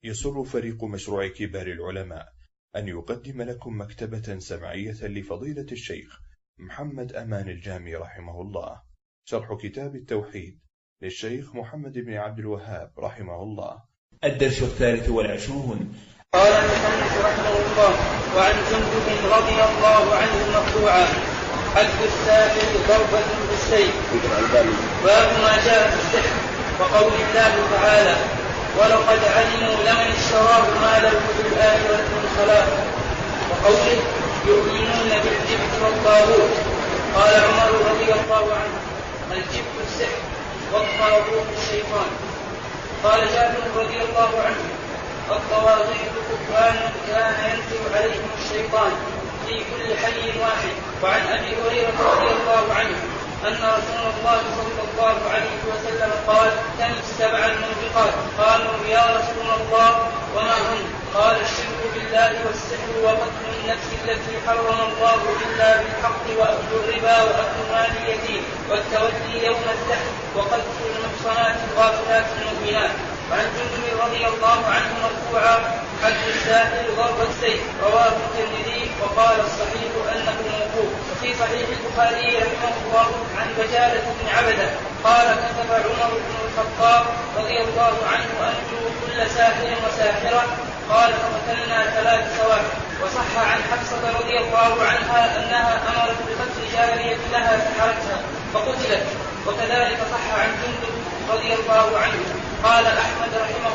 يسر فريق مشروع كبار العلماء أن يقدم لكم مكتبة سمعية لفضيلة الشيخ محمد أمان الجامي رحمه الله، شرح كتاب التوحيد للشيخ محمد بن عبد الوهاب رحمه الله. الدرس 23. قال المصنف رحمه الله: وعن جندب رضي الله عنه مرفوعا: حد الساحر ضربة بالسيف. باب ما جاء في السحر، وقول الله تعالى: ولقد علموا لمن اشتراه ما له في الآخرة من خلاق. وقوله: يؤمنون بالجبت والطاغوت. قال عمر رضي الله عنه: الجبت السحر والطاغوت الشيطان. قال جابر رضي الله عنه: الطواغيت كفران كان ينزل عليهم الشيطان في كل حي واحد. وعن أبي هريرة رضي الله عنه أن رسول الله صلى الله عليه وسلم قال: كم 7 الموبقات؟ قالوا: يا رسول الله وما هم؟ قال: الشرك بالله والسحر وقتل النفس التي حرم الله إلا بالحق وأكل الربا وأكل مال اليتيم والتولي يوم الزحف وقذف المحصنات الغافلات المؤمنات. وعن جندب رضي الله عنه مرفوعا: حد الساحر ضرب السيف. رواه الترمذي وقال الصحيح أنه موقوف. في صحيح البخاري رحمه الله عن بجالة بن عبدة قال: كتب عمر بن الخطاب رضي الله عنه أنجو كل ساحر وساحرة. قال: فقتلنا 3 سواحر. وصح عن حفصة رضي الله عنها أنها أمرت بقتل جارية لها فحرتها فقتلت. وكذلك صح عن جندب رضي الله عنه. قال أحمد رحمه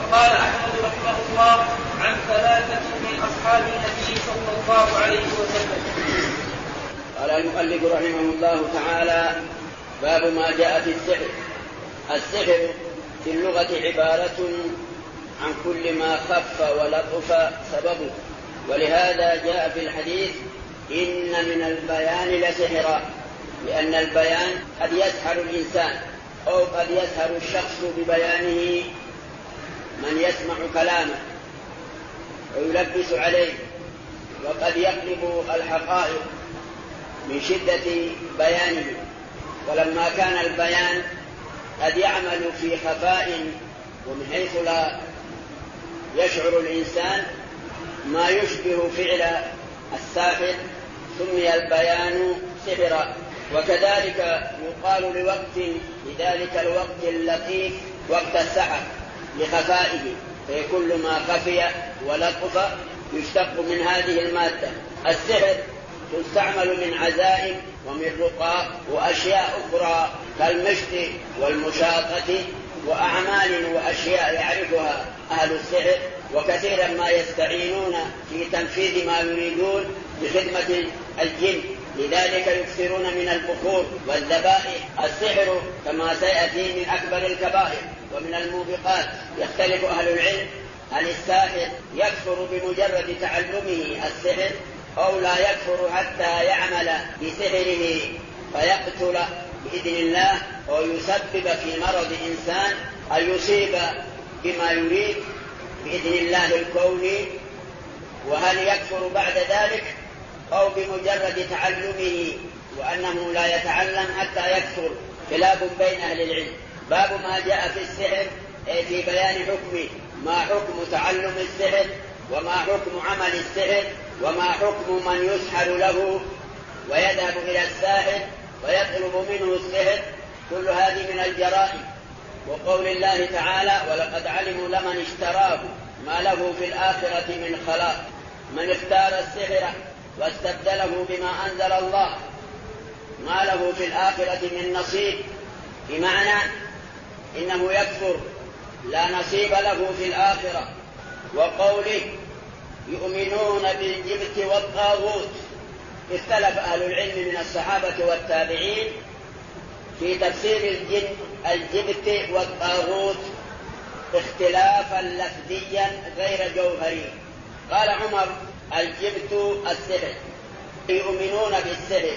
الله عن 3 من أصحاب النبي صلى الله عليه وسلم. قال المؤلف رحمه الله تعالى: باب ما جاء في السحر. السحر في اللغة عبارة عن كل ما خف ولطف سببه، ولهذا جاء في الحديث: إن من البيان لسحرا، لأن البيان قد يسحر الإنسان أو قد يسحر الشخص ببيانه من يسمع كلامه ويلبس عليه، وقد يقلب الحقائق من شدة بيانه. ولما كان البيان قد يعمل في خفاء ومن حيث لا يشعر الإنسان ما يشبه فعل الساحر، سمي البيان سحرا. وكذلك يقال لذلك الوقت اللطيف وقت السحر لخفائه، فكل ما خفي ولطف يشتق من هذه المادة. السحر تستعمل من عزائم ومن رقى وأشياء أخرى كالمشط والمشاطة وأعمال وأشياء يعرفها أهل السحر، وكثيرا ما يستعينون في تنفيذ ما يريدون بخدمة الجن، لذلك يكثرون من البخور والذبائح. السحر كما سيأتي من أكبر الكبائر ومن الموبقات. يختلف أهل العلم هل الساحر يكفر بمجرد تعلمه السحر أو لا يكفر حتى يعمل بسحره فيقتل بإذن الله أو يسبب في مرض إنسان أو يصيب بما يريد بإذن الله الكوني، وهل يكفر بعد ذلك أو بمجرد تعلمه وأنه لا يتعلم حتى يكفر. خلاف بين أهل العلم. باب ما جاء في السحر، أي في بيان حكمه، ما حكم تعلم السحر، وما حكم عمل السحر، وما حكم من يسحر له ويذهب إلى الساحر ويطلب منه السحر. كل هذه من الجرائم. وقول الله تعالى: ولقد علموا لمن اشتراه ما له في الآخرة من خلاق. من اختار السحر واستبدله بما أنزل الله ما له في الآخرة من نصيب، بمعنى إنه يكفر، لا نصيب له في الآخرة. وقوله: يؤمنون بالجبت والطاغوت. اختلف أهل العلم من الصحابة والتابعين في تفسير الجبت والطاغوت اختلافا لفظيا غير جوهري. قال عمر: الجبت السحر، يؤمنون بالسحر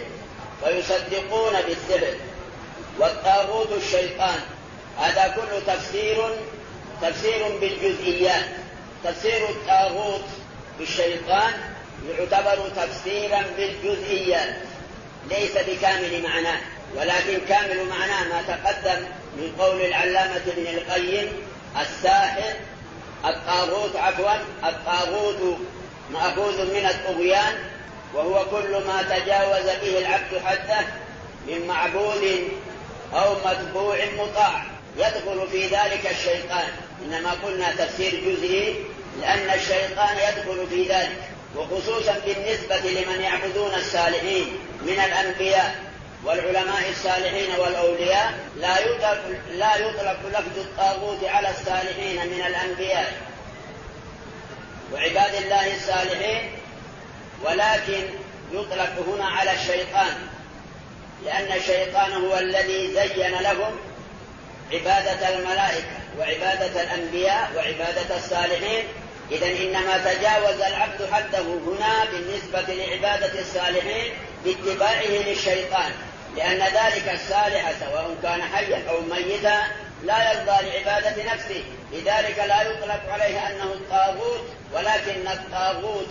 ويصدقون بالسحر، والطاغوت الشيطان. هذا كله تفسير بالجزئيات. تفسير الطاغوت بالشيطان يعتبر تفسيرا بالجزئيات، ليس بكامل معناه، ولكن كامل معناه ما تقدم من قول العلامة ابن القيم: الساحر الطاغوت مأخوذ من الطغيان، وهو كل ما تجاوز به العبد حده من معبود أو متبوع مطاع، يدخل في ذلك الشيطان. إنما قلنا تفسير جزئي لأن الشيطان يدخل في ذلك، وخصوصا بالنسبة لمن يعبدون الصالحين من الأنبياء والعلماء الصالحين والأولياء. لا يطلق لفظ الطاغوت على الصالحين من الأنبياء وعباد الله الصالحين، ولكن يطلق هنا على الشيطان، لأن الشيطان هو الذي زين لهم عبادة الملائكة وعبادة الأنبياء وعبادة الصالحين. إذن إنما تجاوز العبد حده هنا بالنسبة لعبادة الصالحين باتباعه للشيطان، لأن ذلك الصالح سواء كان حيا أو ميتا لا يرضى لعبادة نفسه، لذلك لا يطلق عليه أنه الطاغوت، ولكن الطاغوت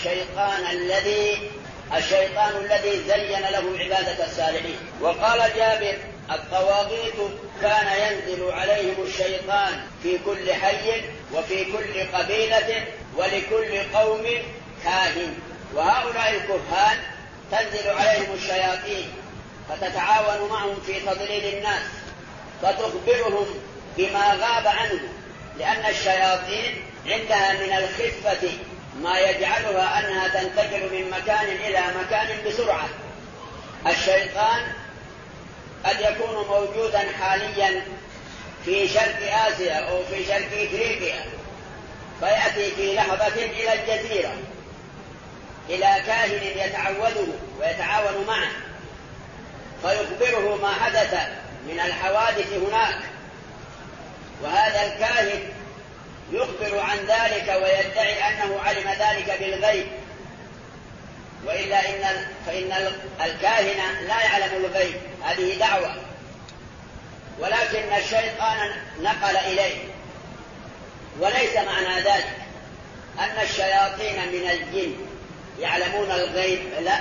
الشيطان الذي زين له عبادة الصالحين. وقال جابر: الطواغيت كان ينزل عليهم الشيطان في كل حي وفي كل قبيلة ولكل قوم كاهن. وهؤلاء الكهان تنزل عليهم الشياطين فتتعاون معهم في تضليل الناس، فتخبرهم بما غاب عنه، لأن الشياطين عندها من الخفة ما يجعلها أنها تنتقل من مكان إلى مكان بسرعة. الشيطان قد يكون موجودا حاليا في شرق آسيا أو في شرق إفريقيا، فيأتي في لحظة إلى الجزيرة إلى كاهن يتعوده ويتعاون معه، فيخبره ما حدث من الحوادث هناك، وهذا الكاهن يخبر عن ذلك ويدعي أنه علم ذلك بالغيب، وإلا فإن الكاهن لا يعلم الغيب، هذه دعوة، ولكن الشيطان نقل إليه. وليس معنى ذلك أن الشياطين من الجن يعلمون الغيب، لا،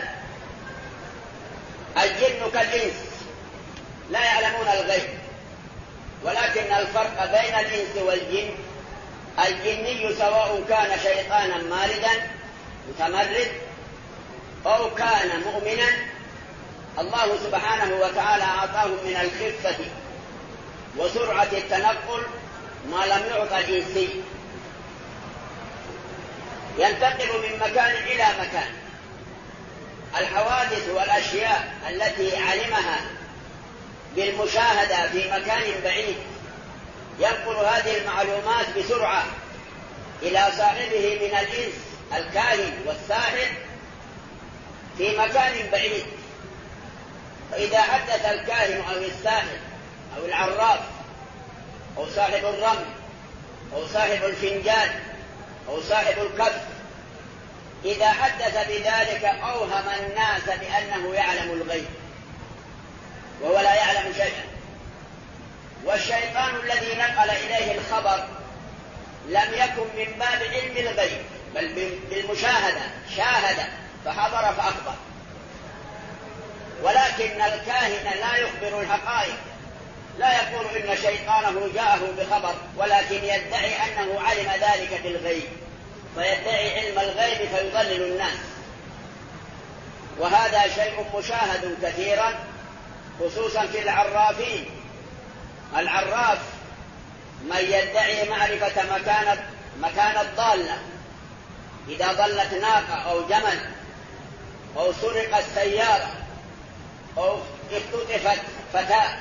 الجن كالإنس لا يعلمون الغيب، ولكن الفرق بين الإنس والجن: الجني سواء كان شيطانا ماردا متمرد أو كان مؤمنا، الله سبحانه وتعالى أعطاه من الخفة وسرعة التنقل ما لم يعطى الإنسي، ينتقل من مكان إلى مكان. الحوادث والأشياء التي علمها بالمشاهدة في مكان بعيد ينقل هذه المعلومات بسرعة إلى صاحبه من الإنس الكاهن والساحر في مكان بعيد. فإذا حدث الكاهن أو الساحر أو العراف أو صاحب الرمل أو صاحب الفنجان أو صاحب الكف، إذا حدث بذلك أوهم الناس بأنه يعلم الغيب وهو لا يعلم شيئا. والشيطان الذي نقل إليه الخبر لم يكن من باب علم الغيب، بل بالمشاهدة، شاهد فحضر فأخبر. ولكن الكاهن لا يخبر الحقائق، لا يقول إن شيطانه جاءه بخبر، ولكن يدعي أنه علم ذلك بالغيب، فيدعي علم الغيب فيضلل الناس. وهذا شيء مشاهد كثيرا خصوصا في العرافين. العراف من يدعي معرفة مكان الضالة، إذا ضلت ناقة أو جمل أو سرقت سيارة أو اختطفت فتاة،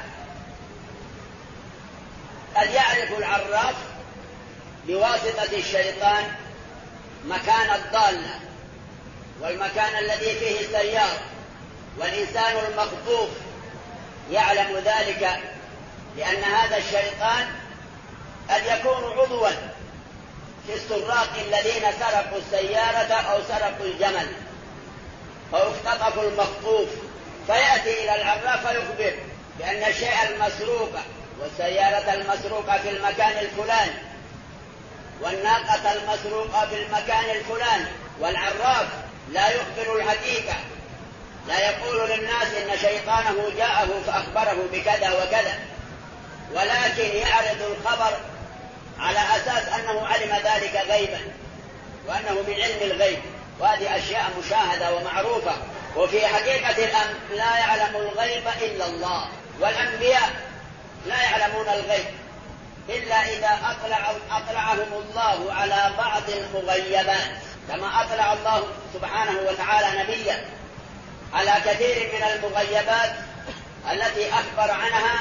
قد يعرف العراف بواسطة الشيطان مكان الضالة والمكان الذي فيه السيارة، والإنسان المخطوف يعلم ذلك، لأن هذا الشيطان قد يكون عضوا في السراق الذين سرقوا السيارة أو سرقوا الجمل أو اختطفوا المخطوف، فيأتي إلى العراف فيخبر بأن الشيء المسروق والسيارة المسروقة في المكان الفلاني والناقة المسروقة في المكان الفلاني. والعراف لا يخبر الحقيقة، لا يقول للناس إن شيطانه جاءه فأخبره بكذا وكذا، ولكن يعرض الخبر على أساس أنه علم ذلك غيبا وأنه من علم الغيب، وهذه أشياء مشاهدة ومعروفة. وفي حقيقة الأمر لا يعلم الغيب إلا الله، والأنبياء لا يعلمون الغيب إلا إذا أطلعهم الله على بعض المغيبات، كما أطلع الله سبحانه وتعالى نبيا على كثير من المغيبات التي أخبر عنها،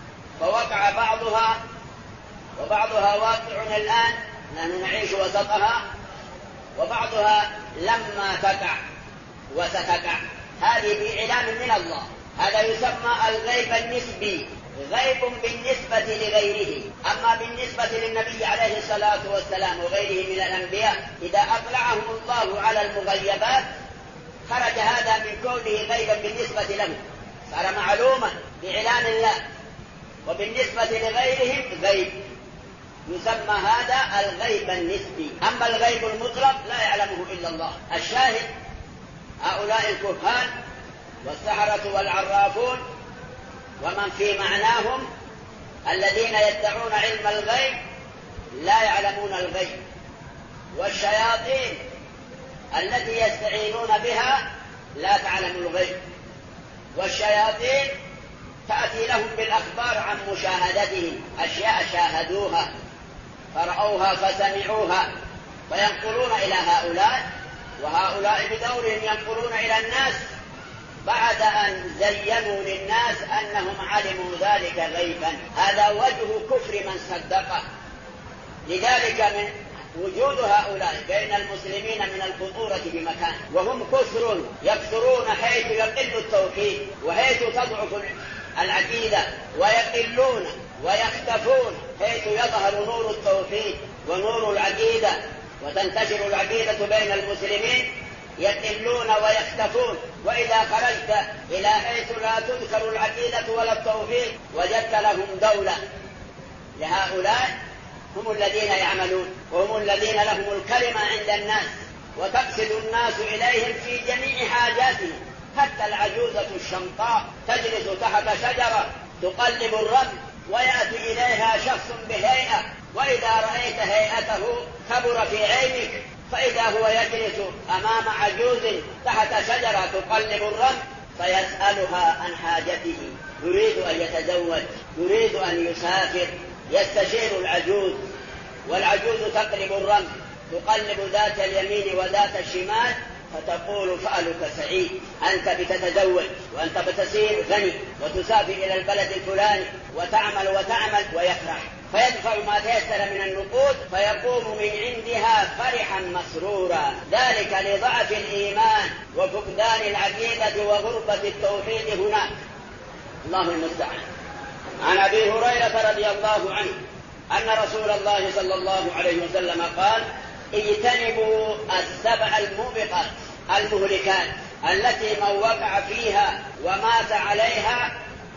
فوقع بعضها وبعضها واقع الآن نحن نعيش وسطها، وبعضها لما تقع وستقع. هذه بإعلام من الله. هذا يسمى الغيب النسبي، غيب بالنسبة لغيره. أما بالنسبة للنبي عليه الصلاة والسلام وغيره من الأنبياء إذا أطلعهم الله على المغيبات خرج هذا من كونه غيبا بالنسبة له، صار معلوما بإعلان الله، وبالنسبة لغيرهم غيب، يسمى هذا الغيب النسبي. أما الغيب المطلق لا يعلمه إلا الله. الشاهد هؤلاء الكهان والسحرة والعرافون ومن في معناهم الذين يدعون علم الغيب لا يعلمون الغيب، والشياطين التي يستعينون بها لا تعلم الغيب، والشياطين تأتي لهم بالأخبار عن مشاهدتهم، أشياء شاهدوها فرأوها فسمعوها فينقلون إلى هؤلاء، وهؤلاء بدورهم ينقلون إلى الناس بعد أن زينوا للناس أنهم علموا ذلك غيبا. هذا وجه كفر من صدقه. لذلك من وجود هؤلاء بين المسلمين من الخطورة بمكان، وهم كثر يكثرون حيث يقل التوحيد وحيث تضعف العقيدة، ويقلون ويختفون حيث يظهر نور التوحيد ونور العقيدة وتنتشر العقيدة بين المسلمين، يقلون ويختفون. وإذا خرجت إلى حيث لا تذكر العقيدة ولا التوحيد وجدت لهم دولة. لهؤلاء هم الذين يعملون، وهم الذين لهم الكلمة عند الناس، وتقصد الناس إليهم في جميع حاجاتهم. حتى العجوزة الشمطاء تجلس تحت شجرة تقلب الرمل ويأتي إليها شخص بهيئة، وإذا رأيت هيئته كبر في عينك، فإذا هو يجلس أمام عجوز تحت شجرة تقلب الرمل فيسألها عن حاجته، يريد أن يتزوج، يريد أن يسافر، يستشير العجوز، والعجوز تقلب الرمل، تقلب ذات اليمين وذات الشمال، فتقول فألك سعيد، أنت بتتزوج وأنت بتصير غني وتسافر إلى البلد الفلاني وتعمل وتعمل، ويفرح فيدفع ما تيسر من النقود فيقوم من عندها فرحا مسرورا. ذلك لضعف الإيمان وفقدان العقيدة وغربة التوحيد هناك. الله المستعان. عن أبي هريرة رضي الله عنه أن رسول الله صلى الله عليه وسلم قال: اجتنبوا السبع الموبقات المهلكات التي من وقع فيها ومات عليها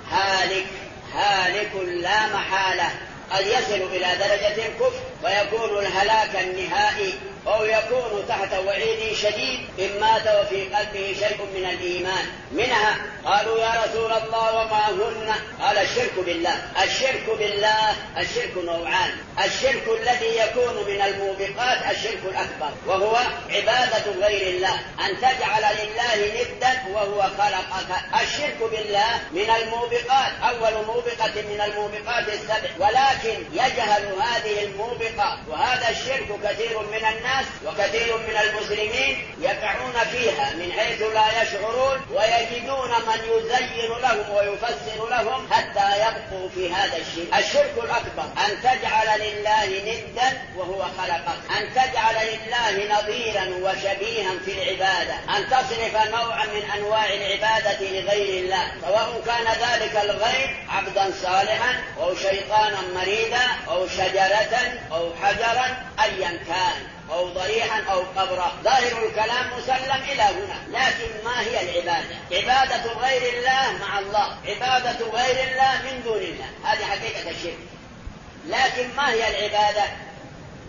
هالك لا محالة، قد يصل إلى درجة الكفر ويكون الهلاك النهائي، أو يكون تحت وعيد شديد إن مات وفي قلبه شيء من الإيمان. منها قالوا يا رسول الله وما هن؟ قال الشرك بالله. الشرك نوعان: الشرك الذي يكون من الموبقات الشرك الأكبر، وهو عبادة غير الله، أن تجعل لله ندا وهو خلقك. الشرك بالله من الموبقات، أول موبقة من الموبقات السبع، ولكن يجهل هذه الموبقة، وهذا الشرك كثير من الناس وكثير من المسلمين يقعون فيها من حيث لا يشعرون، ويجدون من يزين لهم ويفسر لهم حتى يبقوا في هذا الشرك. الشرك الأكبر أن تجعل لله ندا وهو خلقك، أن تجعل لله نظيرا وشبيها في العبادة، أن تصرف نوعا من أنواع العبادة لغير الله، سواء كان ذلك الغير عبدا صالحا أو شيطانا مريدا أو شجرة أو حجرا أيا كان، أو ضريحا أو قبرا. ظاهر الكلام مسلم إلى هنا، لكن ما هي العبادة؟ عبادة غير الله مع الله، عبادة غير الله من دون الله، هذه حقيقة الشرك. لكن ما هي العبادة؟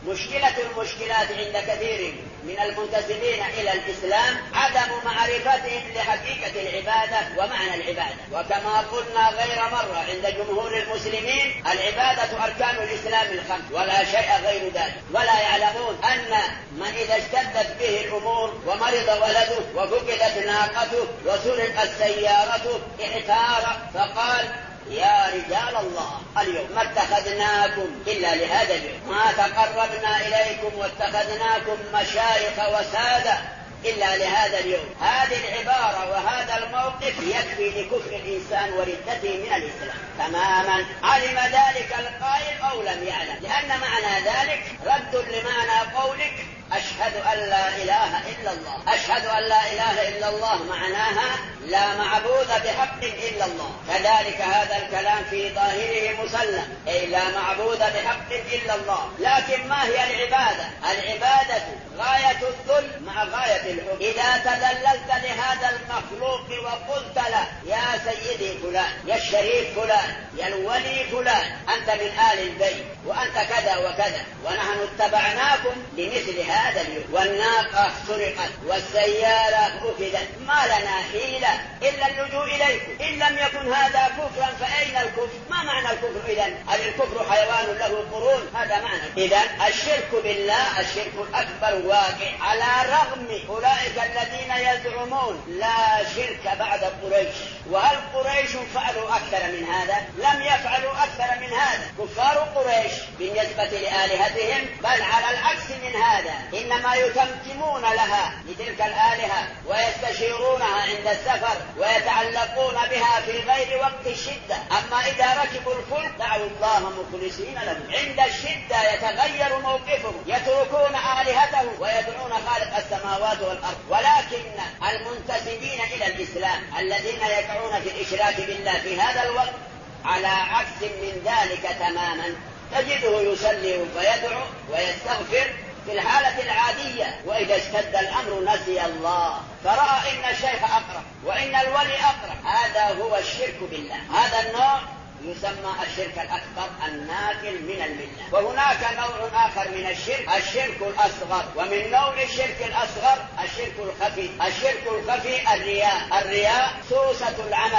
مشكلة المشكلات عند كثير من المنتسبين إلى الإسلام عدم معرفتهم لحقيقة العبادة ومعنى العبادة. وكما قلنا غير مرة عند جمهور المسلمين العبادة أركان الإسلام الخمس ولا شيء غير ذلك، ولا يعلمون أن من إذا اشتدت به الأمور ومرض ولده وفقدت ناقته وسرقت سيارته احتار فقال يا رجال الله اليوم ما اتخذناكم إلا لهذا اليوم، ما تقربنا إليكم واتخذناكم مشايخ وسادة إلا لهذا اليوم. هذه العبارة وهذا الموقف يكفي لكفر الإنسان وردته من الإسلام تماما، علم ذلك القائل أو لم يعلم، لأن معنى ذلك رد لمعنى قولك أشهد أن لا إله إلا الله. أشهد أن لا إله إلا الله معناها لا معبود بحق إلا الله، كذلك هذا الكلام في ظاهره مسلم، أي لا معبود بحق إلا الله. لكن ما هي العبادة؟ العبادة غاية الذل مع غاية الحب. إذا تذللت لهذا المخلوق وقلت له يا سيدي فلان، يا الشريف فلان، يا الولي فلان، أنت من آل البيت وأنت كذا وكذا، ونحن اتبعناكم لمثل هذا اليوم، والناقة سرقت والسيارة أفدت، ما لنا حيلة إلا اللجوء إليكم. إن لم يكن هذا كفرا فأين الكفر؟ ما معنى الكفر إذن؟ هل الكفر حيوان له قرون؟ هذا معنى. إذن الشرك بالله الشرك الأكبر واقع، على رغم أولئك الذين يزعمون لا شرك بعد قريش. وهل قريش فعلوا أكثر من هذا؟ لم يفعلوا أكثر من هذا. كفار قريش بالنسبة لآلهتهم بل على العكس من هذا، إنما يتمتمون لها لتلك الآلهة ويستشيرونها عند السفر ويتعلقون بها في غير وقت الشدة. أما إذا ركبوا الفلك دعوا الله مخلصين له، عند الشدة يتغير موقفهم، يتركون آلهته ويدعون خالق السماوات والأرض. ولكن المنتسبين إلى الإسلام الذين يقعون في الإشراك بالله في هذا الوقت على عكس من ذلك تماما، تجده يصلي ويدعو ويستغفر في الحالة العادية، وإذا اشتد الأمر نسي الله فرأى إن الشيخ أقرب وإن الولي أقرب. هذا هو الشرك بالله. هذا النوع يسمى الشرك الأكبر الناقل من الملة. وهناك نوع آخر من الشرك، الشرك الأصغر. ومن نوع الشرك الأصغر الشرك الخفي. الشرك الخفي الرياء سوسة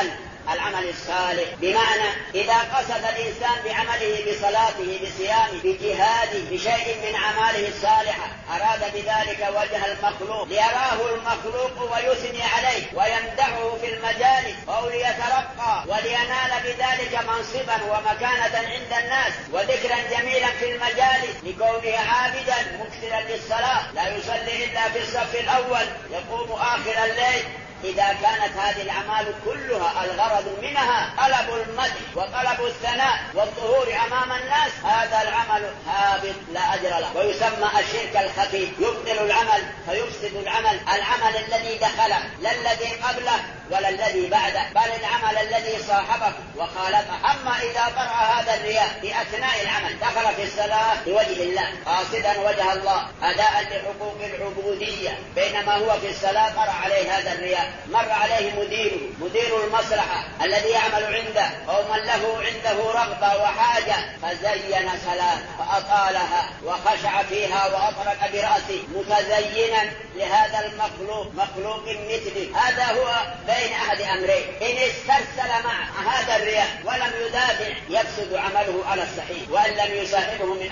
العمل الصالح، بمعنى إذا قصد الإنسان بعمله بصلاته بصيامه بجهاده بشيء من أعماله الصالحة أراد بذلك وجه المخلوق ليراه المخلوق ويثني عليه ويمدحه في المجالس أو ليترقى ولينال بذلك منصبا ومكانة عند الناس وذكرا جميلا في المجالس لكونه عابدا مكثرا للصلاة لا يصلي إلا في الصف الأول يقوم آخر الليل. إذا كانت هذه الأعمال كلها الغرض منها طلب المدح وطلب الثناء والظهور أمام الناس، هذا العمل هابط لا أجر له، ويسمى الشرك الخفي. يبطل العمل فيفسد العمل الذي دخله لا الذي قبله ولا الذي بعده، بل العمل الذي صاحبه وخالطه. أما إذا طرأ هذا الرياء في أثناء العمل دخل في الصلاة لوجه الله قاصدا وجه الله أداء لحقوق العبودية، بينما هو في الصلاة طرأ عليه هذا الرياء، مر عليه مدير المصلحة الذي يعمل عنده أو من له عنده رغبة وحاجة فزين صلاة فأطالها وخشع فيها وأطرق برأسه متزينا لهذا المخلوق مخلوق مثله. هذا هو بين أحد أمرين، إن استرسل مع هذا الرياء ولم يدافع يفسد عمله على الصحيح، وأن لم يصاحبه من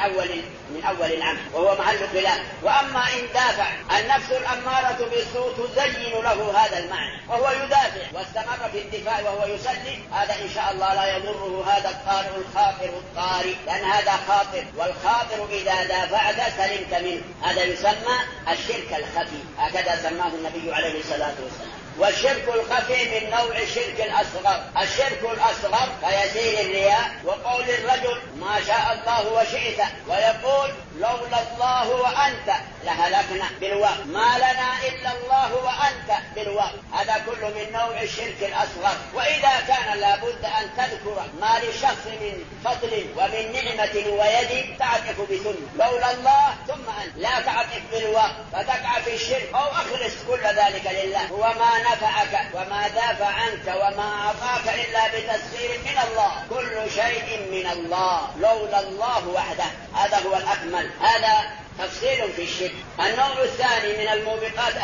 أول العمل وهو محل خلاف. وأما إن دافع النفس الأمارة بالسوء تزين له هذا المعنى وهو يدافع واستمر في الدفاع وهو يصلي، هذا إن شاء الله لا يضره هذا الطارئ الخاطر الطارئ، لأن هذا خاطر، والخاطر إذا دافعت سلمت منه. هذا يسمى الشرك الخفي، هكذا سماه النبي عليه الصلاة والسلام. والشرك الخفي من نوع الشرك الأصغر. الشرك الأصغر كيسير الرياء وقول الرجل ما شاء الله وشئت، ويقول لولا الله وأنت لهلكنا بالوقت، ما لنا إلا الله وأنت بالوقت. هذا كله من نوع الشرك الأصغر. وإذا كان لابد أن تذكر ما لشخص من فضل ومن نعمة ويد تعرف بثم لولا الله ثم لا تعطف بالوقت فتقع في الشرك، أو أخلص كل ذلك لله. هو ما نفعك وما دافع عنك وما أعطاك إلا بتسخير من الله، كل شيء من الله لولا الله وحده، هذا هو الأكمل. هذا تفصيل في الشرك. النوع الثاني من الموبقات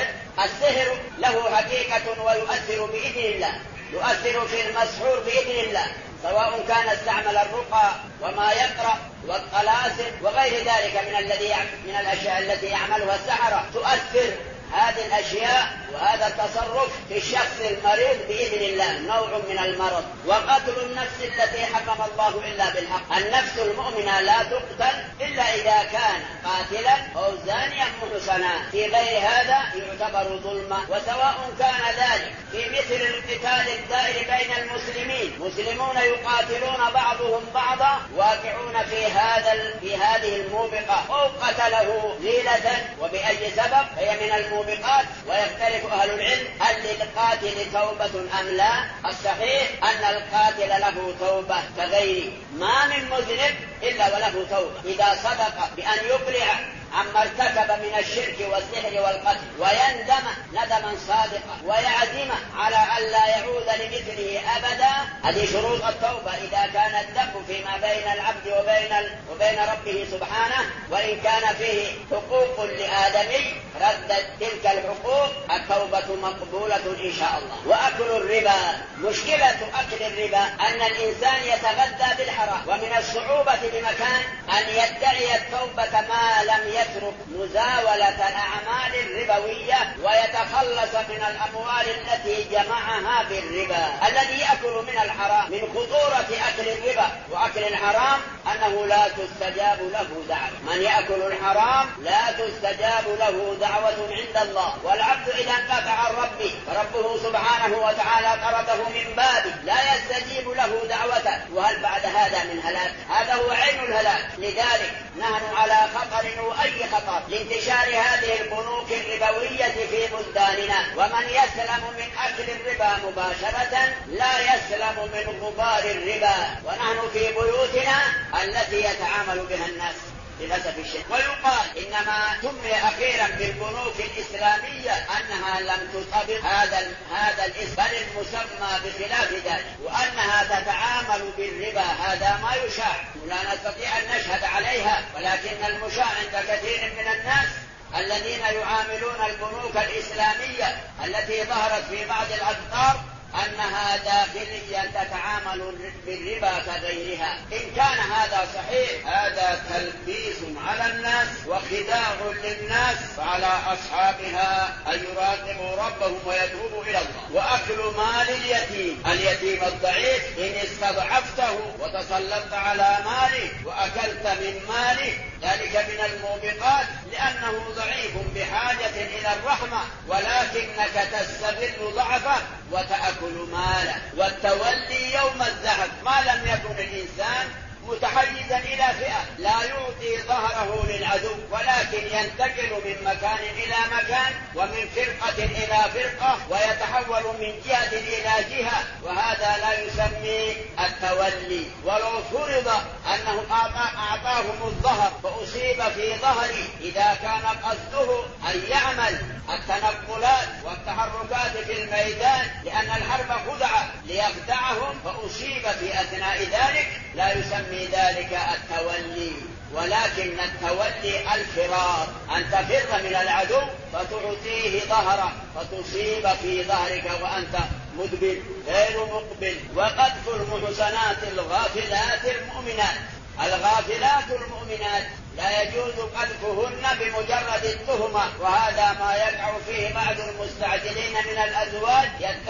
السحر له حقيقة ويؤثر بإذن الله، يؤثر في المسحور بإذن الله، سواء كان استعمل الرقى وما يقرأ والطلاسم وغير ذلك من الأشياء التي يعملها السحرة، تؤثر هذه الأشياء وهذا التصرف في الشخص المريض بإذن الله، نوع من المرض. وقتل النفس التي حكم الله إلا بالحق، النفس المؤمنة لا تقتل إلا إذا كان قاتلا أو زانيا محصنا، في غير هذا يعتبر ظلما. وسواء كان ذلك في مثل القتال الدائر بين المسلمين، مسلمون يقاتلون بعضهم بعضا واقعون في هذه الموبقة، أو قتله ليلة وبأي سبب فهي من الموبقات. ويختلف أهل العلم هل للقاتل توبة أم لا. الصحيح أن القاتل له توبة كغيره، ما من مذنب إلا وله توبة إذا صدق بأن يقلع عما ارتكب من الشرك والسحر والقتل، ويندم ندما صادقا ويعزم على أن لا يعود لمثله أبدا. هذه شروط التوبة إذا كان الذنب فيما بين العبد وبين ربه سبحانه، وإن كان فيه حقوق لآدمي ردت تلك الحقوق، التوبة مقبولة إن شاء الله. وأكل الربا، مشكلة أكل الربا أن الإنسان يتغذى بالحرام، ومن الصعوبة بمكان أن يدعي التوبة ما لم يترك مزاولة الأعمال الربوية ويتخلص من الأموال التي جمعها بالربا. الذي يأكل من الحرام، من خطورة أكل الربا وأكل الحرام أنه لا تستجاب له دعوة. من يأكل الحرام لا تستجاب له دعوة عند الله. والعبد إذا انقطع عن ربه سبحانه وتعالى طرده من بابه، لا يستجيب له دعوته، وهل بعد هذا من هلاك؟ هذا هو عين الهلاك. لذلك نحن على خطر وأي خطر لانتشار هذه البنوك الربوية في بلداننا، ومن يسلم من أكل الربا مباشرة لا يسلم من غبار الربا، ونحن في بيوتنا التي يتعامل بها الناس للأسف الشديد. ويقال إنما سمي أخيرا بالبنوك الإسلامية أنها لم تطبق هذا الاسم، بل المسمى بخلاف ذلك، وأنها تتعامل بالربا. هذا ما يشاع، لا نستطيع أن نشهد عليها، ولكن المشاع عند كثير من الناس الذين يعاملون البنوك الإسلامية التي ظهرت في بعض الأقطار أنها داخليا تتعامل بالربا كغيرها. إن كان هذا صحيح هذا تلبيس على الناس وخداع للناس، فعلى أصحابها أن يراقبوا ربهم ويتوبوا إلى الله. وأكل مال اليتيم الضعيف، إن استضعفته وتسلطت على ماله وأكلت من ماله، ذلك من الموبقات، لأنه ضعيف بحاجة إلى الرحمة، ولكنك تستغل ضعفه وتأكل ماله. والتولي يوم الزحف، ما لم يكن الإنسان متحيزا إلى فئة، لا يعطي ظهره للعدو، ولكن ينتقل من مكان إلى مكان ومن فرقة إلى فرقة، ويتحول من جهة إلى جهة، وهذا لا يسمي التولي. ولو فرض أنه أعطاهم الظهر فأصيب في ظهره، إذا كان قصده أن يعمل التنقلات والتحركات في الميدان لأن الحرب خدعة ليخدعهم فأصيب في أثناء ذلك، لا يسمي ذلك التولي، ولكن التولي الفرار، أن تفر من العدو فتعطيه ظهره فتصيب في ظهرك وأنت مدبر غير مقبل. وقذف المحصنات الغافلات المؤمنات، الغافلات المؤمنات لا يجوز قذفهن بمجرد التهمة، وهذا ما يقع فيه بعض المستعجلين من الأزواج،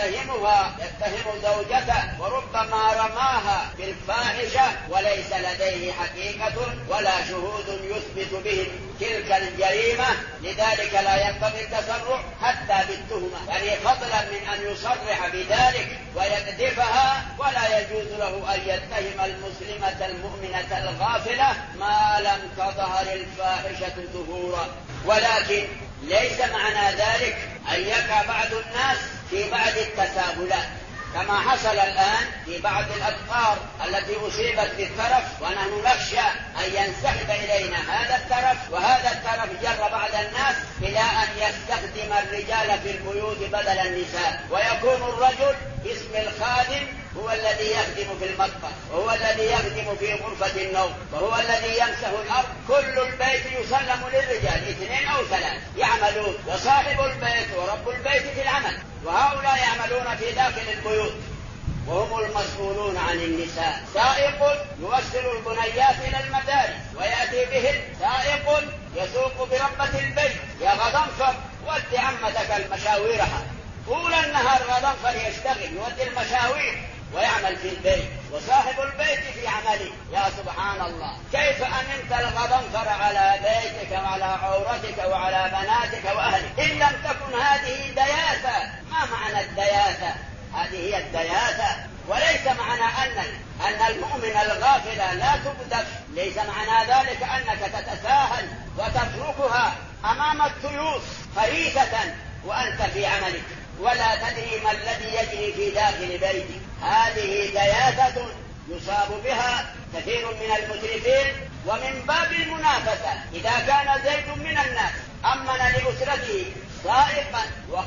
يتهم زوجته وربما رماها بالفاحشة وليس لديه حقيقة ولا شهود يثبت به تلك الجريمة، لذلك لا ينبغي التسرع حتى بالتهمة، يعني فضلا من أن يصرح بذلك ويقذفها، ولا يجوز له أن يتهم المسلمة المؤمنة الغافلة ما لم تظهر الفاحشة ظهورا. ولكن ليس معنى ذلك أن يقع بعض الناس في بعض التساهلات كما حصل الآن في بعض الأقطار التي أصيبت بالترف، ونحن نخشى أن ينسحب إلينا هذا الترف، وهذا الترف الرجال في البيوت بدل النساء، ويكون الرجل باسم الخادم هو الذي يخدم في المطبخ، وهو الذي يخدم في غرفة النوم، وهو الذي يمسح الأرض. كل البيت يسلم للرجال 2 أو 3 يعملون، وصاحب البيت ورب البيت في العمل، وهؤلاء يعملون في داخل البيوت وهم المسؤولون عن النساء. سائق يوصل البنيات إلى المدارس ويأتي بهن، سائق يسوق بربة البيت، يا غضنفر ودي عمتك المشاويرها، طول النهار غضنفر يشتغل يودي المشاوير ويعمل في البيت، وصاحب البيت في عمله. يا سبحان الله، كيف أمنت الغضنفر على بيتك وعلى عورتك وعلى بناتك وأهلك؟ إن لم تكن هذه دياثة. ما معنى الدياثة؟ هذه هي الدياثة، وليس معنى أن المؤمن الغافل لا تقذف، ليس معنى ذلك أنك تتساهل وتتركها أمام التيوس فريسة وأنت في عملك ولا تدري ما الذي يجري في داخل بيتك. هذه دياثة يصاب بها كثير من المسرفين. ومن باب المنافسة، إذا كان زيد من الناس أمن لأسرته سائقا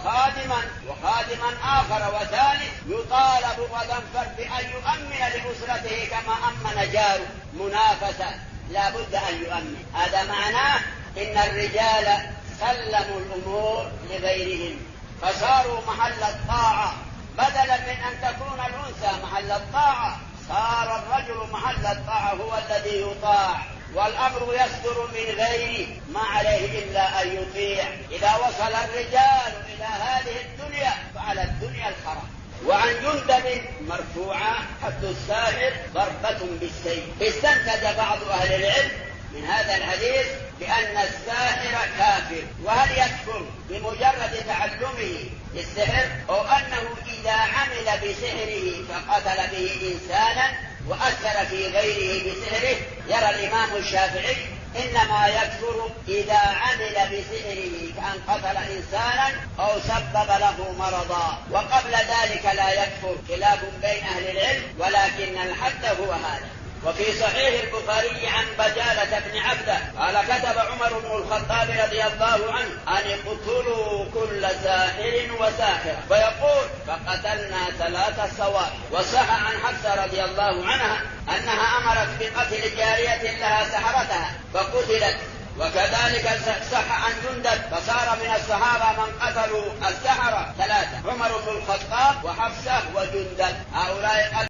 وخادما آخر وثالث، يطالب غضنفر بأن يؤمن لأسرته كما أمن جاره. منافسة، لا بد أن يؤمن. هذا معناه إن الرجال سلموا الأمور لغيرهم فصاروا محل الطاعة، بدلا من أن تكون الأنثى محل الطاعة صار الرجل محل الطاعة، هو الذي يطاع، والأمر يصدر من غيره، ما عليه إلا أن يطيع. إذا وصل الرجال إلى هذه الدنيا فعلى الدنيا الخراب. وعن جندب مرفوعة: حد الساحر ضربة بالسيف. استنتج بعض أهل العلم من هذا الحديث بأن الساحر كافر، وهل يكفر بمجرد تعلمه السحر، أو أنه إذا عمل بسحره فقتل به إنسانا وأثر في غيره بسحره؟ يرى الإمام الشافعي إنما يكفر إذا عمل بسحره كأن قتل إنسانا أو سبب له مرضا، وقبل ذلك لا يكفر. خلاف بين أهل العلم، ولكن الحد هو هذا. وفي صحيح البخاري عن بجالة بن عبده قال: كتب عمر بن الخطاب رضي الله عنه أن اقتلوا كل ساحر وساحرة، فيقول: فقتلنا 3 سواحر. وصح عن حفصة رضي الله عنها أنها أمرت بقتل جارية لها سحرتها فقتلت. وكذلك صح عن جندب، فصار من الصحابة من قتلوا السحرة 3: عمر بن الخطاب وحفصة وجندب. هؤلاء